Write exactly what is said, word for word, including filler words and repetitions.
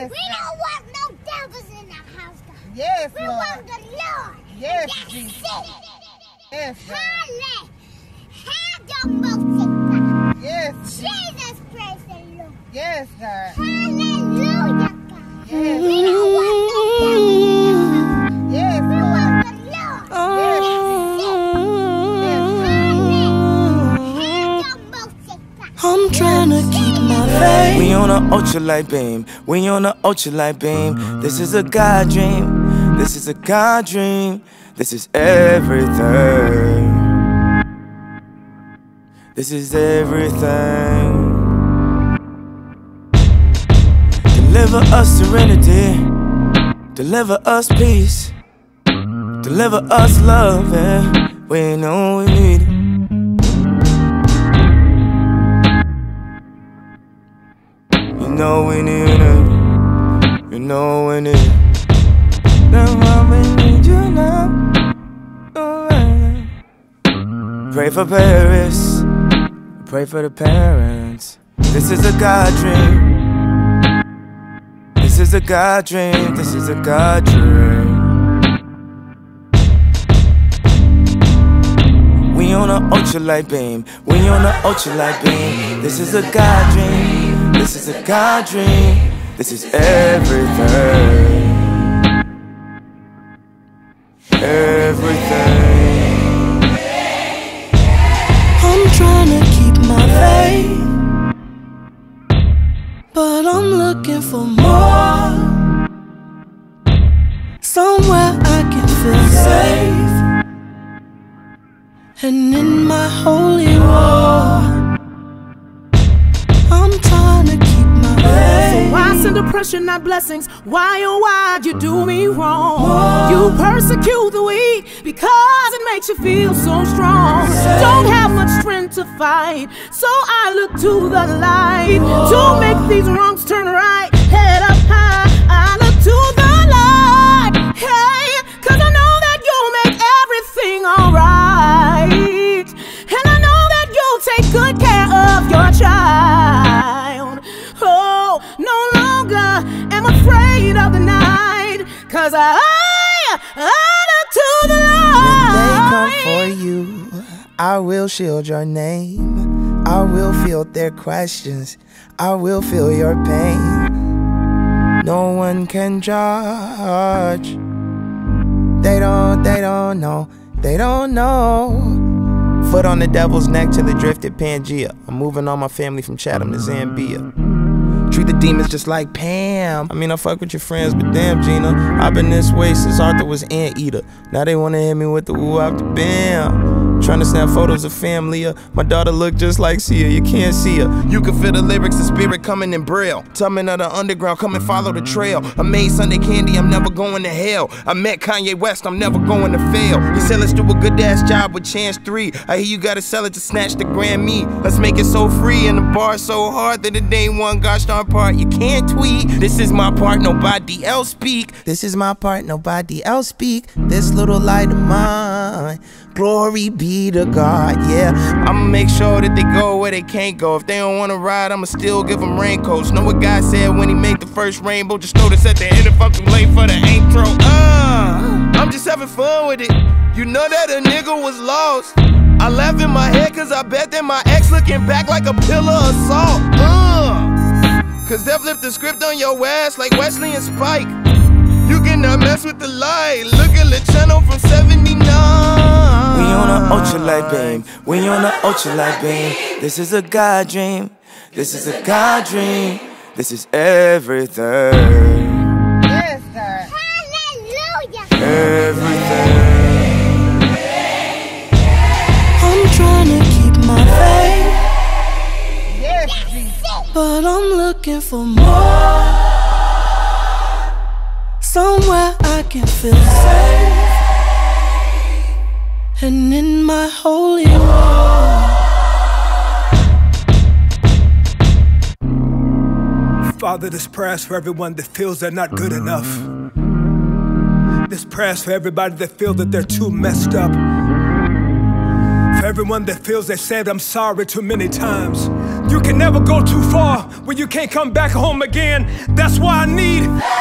Yes. We don't want no devils in the house, God. Yes, we Lord. want the Lord. Yes, That's Jesus. it. Yes, God. Hallelujah. Have your most God. Yes. Jesus, praise the Lord. Yes, God. Hallelujah, God. Yes. We don't want no devils in the house. Yes, We Lord. want the Lord. Yes, I'm trying to keep my faith. We on a ultralight beam. We on a ultralight beam. This is a God dream. This is a God dream. This is everything. This is everything. Deliver us serenity. Deliver us peace. Deliver us love. Yeah. We know we need it. You know we need it. You know we need it. That's why we need you now. Oh, pray for Paris. Pray for the parents. This is a God dream. This is a God dream. This is a God dream. We on an ultralight beam. We on an ultralight beam. This is a God dream. This is a God dream. This is everything. Everything. I'm trying to keep my faith, but I'm looking for more. Somewhere I can feel safe, and in my holy war, I'm trying to keep my faith. So why send oppression, not blessings? Why, oh why you do me wrong? Whoa. You persecute the weak because it makes you feel so strong. Don't have much strength to fight, so I look to the light. Whoa. To make these wrongs turn right, head up high, I look to the light. Hey, cause I know that you'll make everything alright, and I know that you'll take good care of your child. Oh, no longer am afraid of the night, cause I, I look to the light. When they come for you, I will shield your name. I will field their questions. I will feel your pain. No one can judge. They don't, they don't know. They don't know. Foot on the devil's neck till it drifted Pangea. I'm moving all my family from Chatham to Zambia. Treat the demons just like Pam. I mean, I fuck with your friends, but damn, Gina, I've been this way since Arthur was Anteater. Now they wanna hit me with the woo out the bam. Trying to snap photos of family. My daughter look just like Sia, you can't see her. You can feel the lyrics, the spirit coming in braille. Tumbling of the underground, come and follow the trail. I made Sunday candy, I'm never going to hell. I met Kanye West, I'm never going to fail. He said let's do a good ass job with Chance three. I hear you gotta sell it to snatch the Grammy. Let's make it so free and the bar so hard that it ain't one gosh darn part you can't tweet. This is my part, nobody else speak. This is my part, nobody else speak. This little light of mine, glory be to God, yeah. I'ma make sure that they go where they can't go. If they don't wanna ride, I'ma still give them raincoats. Know what God said when he made the first rainbow? Just notice at the end if I'm too late for the intro. Uh, I'm just having fun with it. You know that a nigga was lost. I laugh in my head cause I bet that my ex looking back like a pillar of salt. Uh, cause they flipped the script on your ass like Wesley and Spike. You cannot mess with the light. Look at the channel from seventy-nine. We on an ultralight beam. We on an ultralight beam. This is a God dream. This is a God dream. This is everything. Yes, God. Hallelujah. Everything. I'm trying to keep my faith. Yes, Jesus. But I'm looking for more. Somewhere I can feel safe, and in my holy war. Father, this prayer's for everyone that feels they're not good enough. This prayer's for everybody that feels that they're too messed up. For everyone that feels they said I'm sorry too many times. You can never go too far when you can't come back home again. That's why I need